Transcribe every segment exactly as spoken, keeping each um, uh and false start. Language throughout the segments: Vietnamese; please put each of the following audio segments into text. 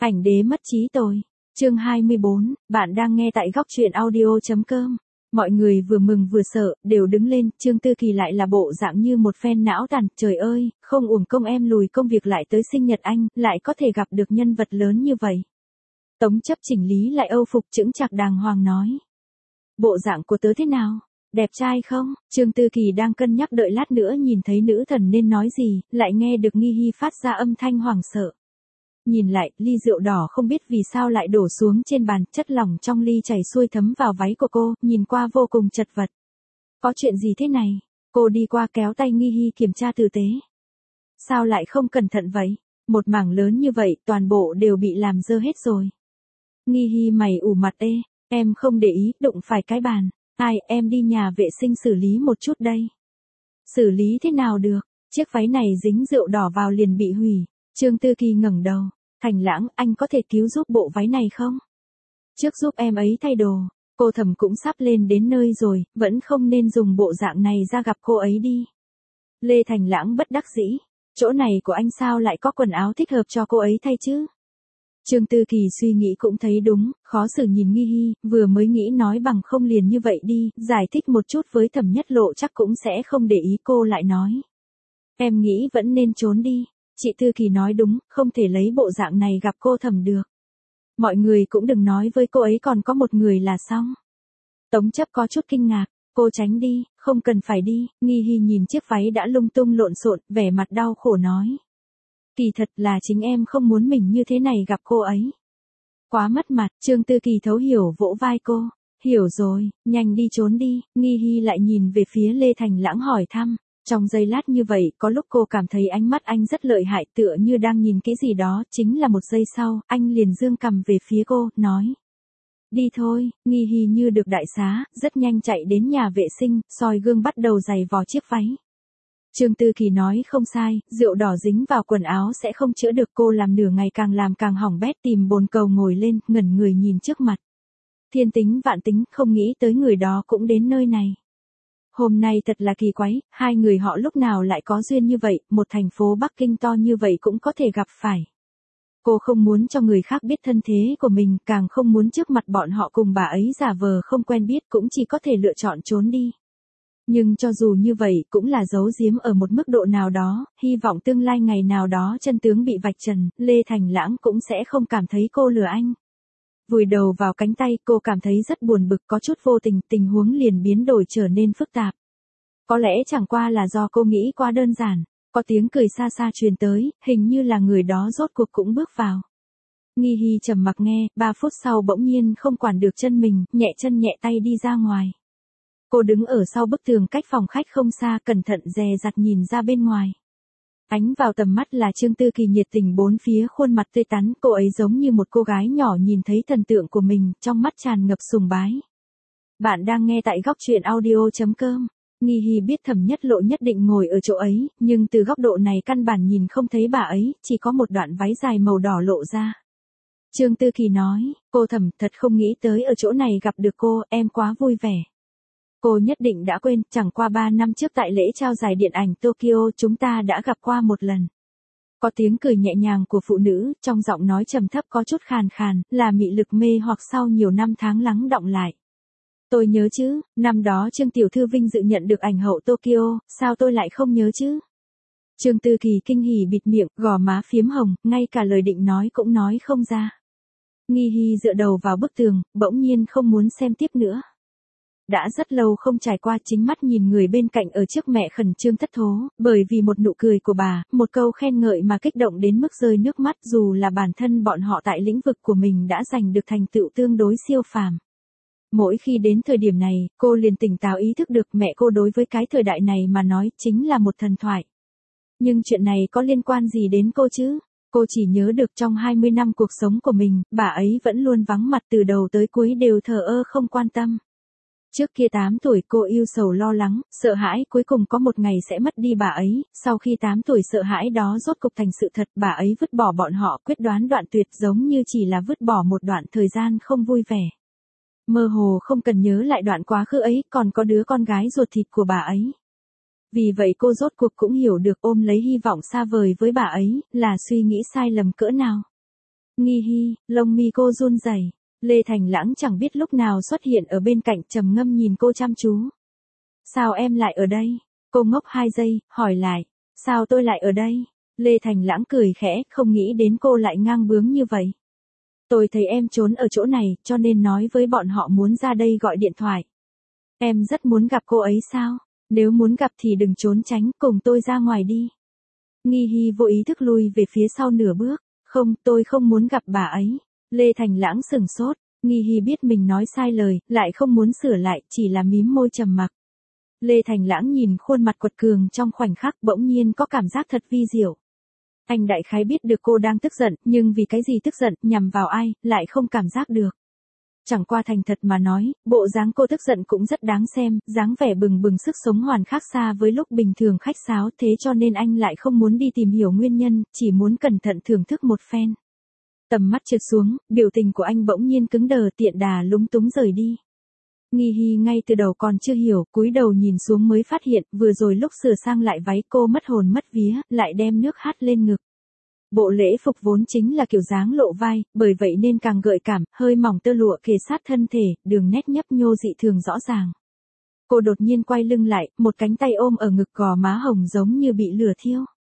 Ảnh đế mất trí tôi. Chương hai mươi bốn, bạn đang nghe tại góc truyện audio.com. Mọi người vừa mừng vừa sợ, đều đứng lên, Trương Tư Kỳ lại là bộ dạng như một phen não tàn, trời ơi, không uổng công em lùi công việc lại tới sinh nhật anh, lại có thể gặp được nhân vật lớn như vậy. Tống chấp chỉnh lý lại âu phục chững chạc đàng hoàng nói. Bộ dạng của tớ thế nào? Đẹp trai không? Trương Tư Kỳ đang cân nhắc đợi lát nữa nhìn thấy nữ thần nên nói gì, lại nghe được Nghi Hi phát ra âm thanh hoảng sợ. Nhìn lại, ly rượu đỏ không biết vì sao lại đổ xuống trên bàn, chất lỏng trong ly chảy xuôi thấm vào váy của cô, nhìn qua vô cùng chật vật. Có chuyện gì thế này? Cô đi qua kéo tay Nghi Hi kiểm tra tử tế. Sao lại không cẩn thận vậy? Một mảng lớn như vậy, toàn bộ đều bị làm dơ hết rồi. Nghi Hi mày ủ mặt ê, em không để ý, đụng phải cái bàn. Ai, em đi nhà vệ sinh xử lý một chút đây. Xử lý thế nào được? Chiếc váy này dính rượu đỏ vào liền bị hủy. Trương Tư Kỳ ngẩng đầu, Thành Lãng, anh có thể cứu giúp bộ váy này không? Trước giúp em ấy thay đồ, cô Thẩm cũng sắp lên đến nơi rồi, vẫn không nên dùng bộ dạng này ra gặp cô ấy đi. Lê Thành Lãng bất đắc dĩ, chỗ này của anh sao lại có quần áo thích hợp cho cô ấy thay chứ? Trương Tư Kỳ suy nghĩ cũng thấy đúng, khó xử nhìn Nghi Hi, vừa mới nghĩ nói bằng không liền như vậy đi, giải thích một chút với Thẩm Nhất Lộ chắc cũng sẽ không để ý, cô lại nói. Em nghĩ vẫn nên trốn đi. Chị Tư Kỳ nói đúng, không thể lấy bộ dạng này gặp cô Thẩm được. Mọi người cũng đừng nói với cô ấy còn có một người là xong. Tống chấp có chút kinh ngạc, cô tránh đi, không cần phải đi. Nghi Hi nhìn chiếc váy đã lung tung lộn xộn, vẻ mặt đau khổ nói. Kỳ thật là chính em không muốn mình như thế này gặp cô ấy. Quá mất mặt, Trương Tư Kỳ thấu hiểu vỗ vai cô. Hiểu rồi, nhanh đi trốn đi. Nghi Hi lại nhìn về phía Lê Thành Lãng hỏi thăm. Trong giây lát như vậy, có lúc cô cảm thấy ánh mắt anh rất lợi hại, tựa như đang nhìn cái gì đó, chính là một giây sau, anh liền dương cằm về phía cô, nói. Đi thôi. Nghi Hi như được đại xá, rất nhanh chạy đến nhà vệ sinh, soi gương bắt đầu giày vò chiếc váy. Trương Tư Kỳ nói không sai, rượu đỏ dính vào quần áo sẽ không chữa được, cô làm nửa ngày càng làm càng hỏng bét, tìm bồn cầu ngồi lên, ngẩn người nhìn trước mặt. Thiên tính vạn tính, không nghĩ tới người đó cũng đến nơi này. Hôm nay thật là kỳ quái, hai người họ lúc nào lại có duyên như vậy, một thành phố Bắc Kinh to như vậy cũng có thể gặp phải. Cô không muốn cho người khác biết thân thế của mình, càng không muốn trước mặt bọn họ cùng bà ấy giả vờ không quen biết, cũng chỉ có thể lựa chọn trốn đi. Nhưng cho dù như vậy cũng là giấu giếm ở một mức độ nào đó, hy vọng tương lai ngày nào đó chân tướng bị vạch trần, Lê Thành Lãng cũng sẽ không cảm thấy cô lừa anh. Vùi đầu vào cánh tay, cô cảm thấy rất buồn bực, có chút vô tình, tình huống liền biến đổi trở nên phức tạp. Có lẽ chẳng qua là do cô nghĩ quá đơn giản, có tiếng cười xa xa truyền tới, hình như là người đó rốt cuộc cũng bước vào. Nghi Hi trầm mặc nghe, ba phút sau bỗng nhiên không quản được chân mình, nhẹ chân nhẹ tay đi ra ngoài. Cô đứng ở sau bức tường cách phòng khách không xa, cẩn thận dè dặt nhìn ra bên ngoài. Ánh vào tầm mắt là Trương Tư Kỳ nhiệt tình bốn phía, khuôn mặt tươi tắn, cô ấy giống như một cô gái nhỏ nhìn thấy thần tượng của mình, trong mắt tràn ngập sùng bái. Bạn đang nghe tại góc truyện audio.com. Nghi Hi biết Thẩm Nhất Lộ nhất định ngồi ở chỗ ấy, nhưng từ góc độ này căn bản nhìn không thấy bà ấy, chỉ có một đoạn váy dài màu đỏ lộ ra. Trương Tư Kỳ nói, cô Thẩm, thật không nghĩ tới ở chỗ này gặp được cô, em quá vui vẻ. Cô nhất định đã quên, chẳng qua ba năm trước tại lễ trao giải điện ảnh Tokyo chúng ta đã gặp qua một lần. Có tiếng cười nhẹ nhàng của phụ nữ, trong giọng nói trầm thấp có chút khàn khàn, là mị lực mê hoặc sau nhiều năm tháng lắng đọng lại. Tôi nhớ chứ, năm đó Trương Tiểu Thư vinh dự nhận được ảnh hậu Tokyo, sao tôi lại không nhớ chứ? Trương Tư Kỳ kinh hỉ bịt miệng, gò má phiếm hồng, ngay cả lời định nói cũng nói không ra. Nghi Hi dựa đầu vào bức tường, bỗng nhiên không muốn xem tiếp nữa. Đã rất lâu không trải qua, chính mắt nhìn người bên cạnh ở trước mẹ khẩn trương thất thố, bởi vì một nụ cười của bà, một câu khen ngợi mà kích động đến mức rơi nước mắt, dù là bản thân bọn họ tại lĩnh vực của mình đã giành được thành tựu tương đối siêu phàm. Mỗi khi đến thời điểm này, cô liền tỉnh táo ý thức được mẹ cô đối với cái thời đại này mà nói chính là một thần thoại. Nhưng chuyện này có liên quan gì đến cô chứ? Cô chỉ nhớ được trong hai mươi năm cuộc sống của mình, bà ấy vẫn luôn vắng mặt, từ đầu tới cuối đều thờ ơ không quan tâm. Trước kia tám tuổi cô yêu sầu lo lắng, sợ hãi cuối cùng có một ngày sẽ mất đi bà ấy, sau khi tám tuổi sợ hãi đó rốt cục thành sự thật, bà ấy vứt bỏ bọn họ, quyết đoán đoạn tuyệt, giống như chỉ là vứt bỏ một đoạn thời gian không vui vẻ. Mơ hồ không cần nhớ lại đoạn quá khứ ấy, còn có đứa con gái ruột thịt của bà ấy. Vì vậy cô rốt cuộc cũng hiểu được ôm lấy hy vọng xa vời với bà ấy, là suy nghĩ sai lầm cỡ nào. Nghi Hi, lông mi cô run rẩy. Lê Thành Lãng chẳng biết lúc nào xuất hiện ở bên cạnh, trầm ngâm nhìn cô chăm chú. Sao em lại ở đây? Cô ngốc hai giây, hỏi lại. Sao tôi lại ở đây? Lê Thành Lãng cười khẽ, không nghĩ đến cô lại ngang bướng như vậy. Tôi thấy em trốn ở chỗ này, cho nên nói với bọn họ muốn ra đây gọi điện thoại. Em rất muốn gặp cô ấy sao? Nếu muốn gặp thì đừng trốn tránh, cùng tôi ra ngoài đi. Nghi Hi vô ý thức lui về phía sau nửa bước. Không, tôi không muốn gặp bà ấy. Lê Thành Lãng sừng sốt. Nghi Hi biết mình nói sai lời, lại không muốn sửa lại, chỉ là mím môi trầm mặc. Lê Thành Lãng nhìn khuôn mặt quật cường trong khoảnh khắc, bỗng nhiên có cảm giác thật vi diệu. Anh đại khái biết được cô đang tức giận, nhưng vì cái gì tức giận, nhằm vào ai, lại không cảm giác được. Chẳng qua thành thật mà nói, bộ dáng cô tức giận cũng rất đáng xem, dáng vẻ bừng bừng sức sống hoàn khác xa với lúc bình thường khách sáo, thế cho nên anh lại không muốn đi tìm hiểu nguyên nhân, chỉ muốn cẩn thận thưởng thức một phen. Tầm mắt trượt xuống, biểu tình của anh bỗng nhiên cứng đờ, tiện đà lúng túng rời đi. Nghi Hi ngay từ đầu còn chưa hiểu, cúi đầu nhìn xuống mới phát hiện, vừa rồi lúc sửa sang lại váy cô mất hồn mất vía, lại đem nước hắt lên ngực. Bộ lễ phục vốn chính là kiểu dáng lộ vai, bởi vậy nên càng gợi cảm, hơi mỏng tơ lụa kề sát thân thể, đường nét nhấp nhô dị thường rõ ràng. Cô đột nhiên quay lưng lại, một cánh tay ôm ở ngực, gò má hồng giống như bị lửa thiêu.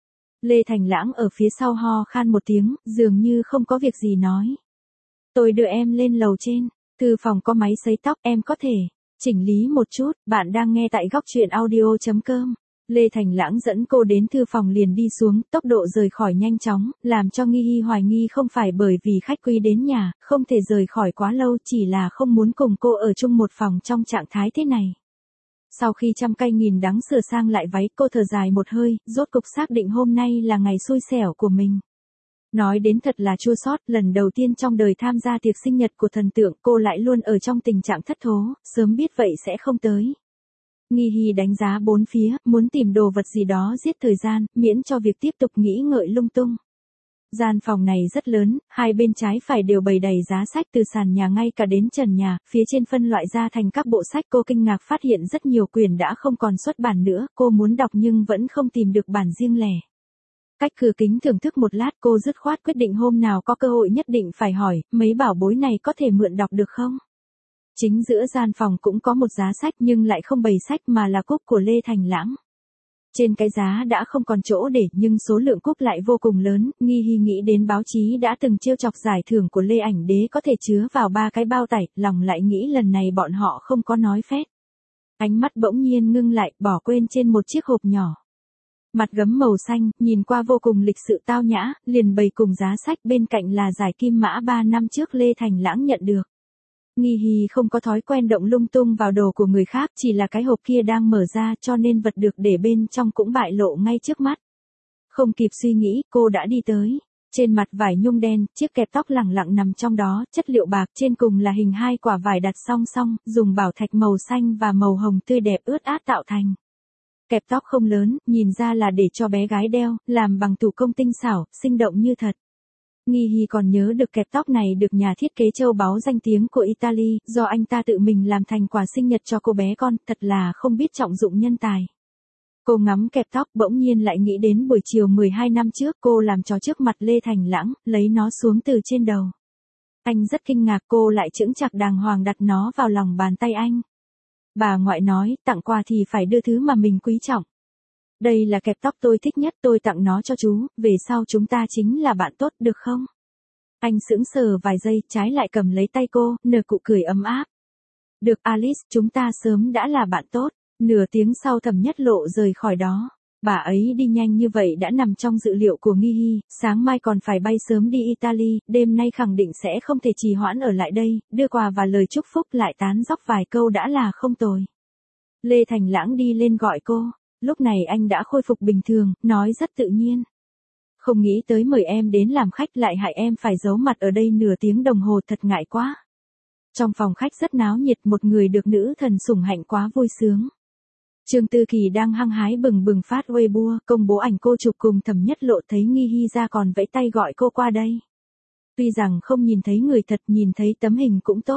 Lê Thành Lãng ở phía sau ho khan một tiếng, dường như không có việc gì nói. Tôi đưa em lên lầu trên, thư phòng có máy sấy tóc, em có thể chỉnh lý một chút. Bạn đang nghe tại góc truyện audio chấm com. Lê Thành Lãng dẫn cô đến thư phòng liền đi xuống, tốc độ rời khỏi nhanh chóng, làm cho Nghi Hi hoài nghi không phải bởi vì khách quý đến nhà, không thể rời khỏi quá lâu, chỉ là không muốn cùng cô ở chung một phòng trong trạng thái thế này. Sau khi trăm cây nghìn đắng sửa sang lại váy, cô thở dài một hơi, rốt cục xác định hôm nay là ngày xui xẻo của mình. Nói đến thật là chua xót, lần đầu tiên trong đời tham gia tiệc sinh nhật của thần tượng, cô lại luôn ở trong tình trạng thất thố, sớm biết vậy sẽ không tới. Nghi Hi đánh giá bốn phía, muốn tìm đồ vật gì đó giết thời gian, miễn cho việc tiếp tục nghĩ ngợi lung tung. Gian phòng này rất lớn, hai bên trái phải đều bày đầy giá sách từ sàn nhà ngay cả đến trần nhà, phía trên phân loại ra thành các bộ sách. Cô kinh ngạc phát hiện rất nhiều quyển đã không còn xuất bản nữa, cô muốn đọc nhưng vẫn không tìm được bản riêng lẻ. Cách cửa kính thưởng thức một lát, cô dứt khoát quyết định hôm nào có cơ hội nhất định phải hỏi, mấy bảo bối này có thể mượn đọc được không? Chính giữa gian phòng cũng có một giá sách nhưng lại không bày sách mà là cúp của Lê Thành Lãng. Trên cái giá đã không còn chỗ để nhưng số lượng cúp lại vô cùng lớn, Nghi Hi nghĩ đến báo chí đã từng trêu chọc giải thưởng của Lê Ảnh Đế có thể chứa vào ba cái bao tải, lòng lại nghĩ lần này bọn họ không có nói phét. Ánh mắt bỗng nhiên ngưng lại, bỏ quên trên một chiếc hộp nhỏ. Mặt gấm màu xanh, nhìn qua vô cùng lịch sự tao nhã, liền bày cùng giá sách, bên cạnh là giải kim mã ba năm trước Lê Thành Lãng nhận được. Nghi Hi không có thói quen động lung tung vào đồ của người khác, chỉ là cái hộp kia đang mở ra cho nên vật được để bên trong cũng bại lộ ngay trước mắt. Không kịp suy nghĩ, cô đã đi tới. Trên mặt vải nhung đen, chiếc kẹp tóc lẳng lặng nằm trong đó, chất liệu bạc, trên cùng là hình hai quả vải đặt song song, dùng bảo thạch màu xanh và màu hồng tươi đẹp ướt át tạo thành. Kẹp tóc không lớn, nhìn ra là để cho bé gái đeo, làm bằng thủ công tinh xảo, sinh động như thật. Nghi Hi còn nhớ được kẹp tóc này được nhà thiết kế châu báu danh tiếng của Italy, do anh ta tự mình làm thành quà sinh nhật cho cô bé con, thật là không biết trọng dụng nhân tài. Cô ngắm kẹp tóc, bỗng nhiên lại nghĩ đến buổi chiều mười hai năm trước cô làm trò trước mặt Lê Thành Lãng, lấy nó xuống từ trên đầu. Anh rất kinh ngạc, cô lại chững chạc đàng hoàng đặt nó vào lòng bàn tay anh. Bà ngoại nói, tặng quà thì phải đưa thứ mà mình quý trọng. Đây là kẹp tóc tôi thích nhất, tôi tặng nó cho chú, về sau chúng ta chính là bạn tốt được không? Anh sững sờ vài giây, trái lại cầm lấy tay cô, nở nụ cười ấm áp. Được Alice, chúng ta sớm đã là bạn tốt. Nửa tiếng sau Thẩm Nhất Lộ rời khỏi đó. Bà ấy đi nhanh như vậy đã nằm trong dự liệu của Nghi Hi, sáng mai còn phải bay sớm đi Italy, đêm nay khẳng định sẽ không thể trì hoãn ở lại đây, đưa quà và lời chúc phúc lại tán dóc vài câu đã là không tồi. Lê Thành Lãng đi lên gọi cô, lúc này anh đã khôi phục bình thường, nói rất tự nhiên. Không nghĩ tới mời em đến làm khách lại hại em phải giấu mặt ở đây nửa tiếng đồng hồ, thật ngại quá. Trong phòng khách rất náo nhiệt, một người được nữ thần sủng hạnh quá vui sướng. Trương Tư Kỳ đang hăng hái bừng bừng phát Weibo, công bố ảnh cô chụp cùng Thẩm Nhất Lộ, thấy Nghi Hi ra còn vẫy tay gọi cô qua đây. Tuy rằng không nhìn thấy người thật, nhìn thấy tấm hình cũng tốt.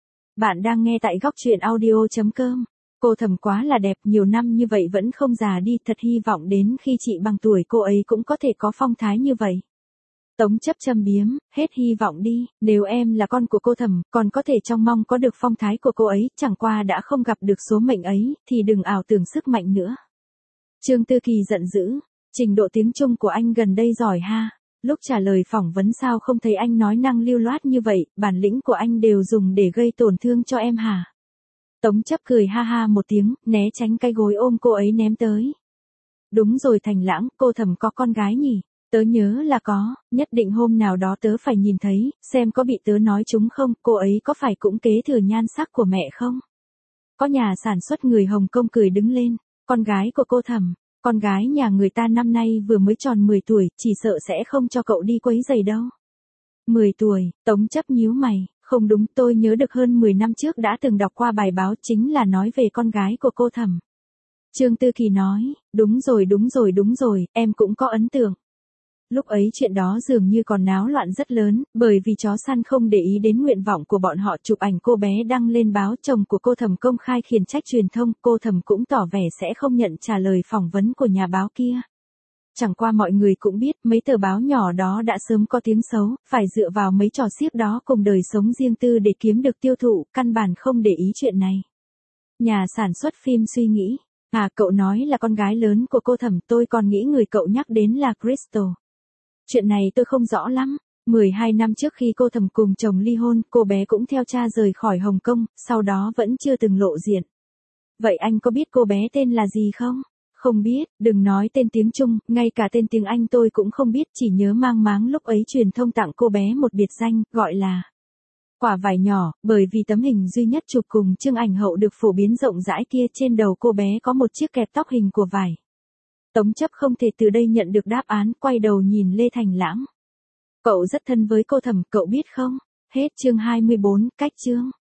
Bạn đang nghe tại góc truyện audio chấm com. Cô Thẩm quá là đẹp, nhiều năm như vậy vẫn không già đi, thật hy vọng đến khi chị bằng tuổi cô ấy cũng có thể có phong thái như vậy. Tống chấp châm biếm, hết hy vọng đi, nếu em là con của cô Thẩm, còn có thể trông mong có được phong thái của cô ấy, chẳng qua đã không gặp được số mệnh ấy, thì đừng ảo tưởng sức mạnh nữa. Trương Tư Kỳ giận dữ, trình độ tiếng Trung của anh gần đây giỏi ha, lúc trả lời phỏng vấn sao không thấy anh nói năng lưu loát như vậy, bản lĩnh của anh đều dùng để gây tổn thương cho em hả? Tống chấp cười ha ha một tiếng, né tránh cái gối ôm cô ấy ném tới. Đúng rồi Thành Lãng, cô Thẩm có con gái nhỉ? Tớ nhớ là có, nhất định hôm nào đó tớ phải nhìn thấy, xem có bị tớ nói trúng không, cô ấy có phải cũng kế thừa nhan sắc của mẹ không? Có nhà sản xuất người Hồng Kông cười đứng lên, con gái của cô Thẩm, con gái nhà người ta năm nay vừa mới tròn mười tuổi, chỉ sợ sẽ không cho cậu đi quấy giày đâu. mười tuổi, Tống chấp nhíu mày, không đúng, tôi nhớ được hơn mười năm trước đã từng đọc qua bài báo chính là nói về con gái của cô Thẩm. Trương Tư Kỳ nói, đúng rồi đúng rồi đúng rồi, em cũng có ấn tượng. Lúc ấy chuyện đó dường như còn náo loạn rất lớn, bởi vì chó săn không để ý đến nguyện vọng của bọn họ chụp ảnh cô bé đăng lên báo chồng của cô Thẩm công khai khiển trách truyền thông, cô Thẩm cũng tỏ vẻ sẽ không nhận trả lời phỏng vấn của nhà báo kia. Chẳng qua mọi người cũng biết mấy tờ báo nhỏ đó đã sớm có tiếng xấu, phải dựa vào mấy trò xiếc đó cùng đời sống riêng tư để kiếm được tiêu thụ, căn bản không để ý chuyện này. Nhà sản xuất phim suy nghĩ, à cậu nói là con gái lớn của cô Thẩm, tôi còn nghĩ người cậu nhắc đến là Crystal. Chuyện này tôi không rõ lắm, mười hai năm trước khi cô Thẩm cùng chồng ly hôn, cô bé cũng theo cha rời khỏi Hồng Kông, sau đó vẫn chưa từng lộ diện. Vậy anh có biết cô bé tên là gì không? Không biết, đừng nói tên tiếng Trung, ngay cả tên tiếng Anh tôi cũng không biết, chỉ nhớ mang máng lúc ấy truyền thông tặng cô bé một biệt danh, gọi là quả vải nhỏ, bởi vì tấm hình duy nhất chụp cùng chương ảnh hậu được phổ biến rộng rãi kia, trên đầu cô bé có một chiếc kẹp tóc hình của vải. Tống chấp không thể từ đây nhận được đáp án, quay đầu nhìn Lê Thành Lãng. Cậu rất thân với cô Thẩm, cậu biết không? Hết chương hai mươi bốn, cách chương.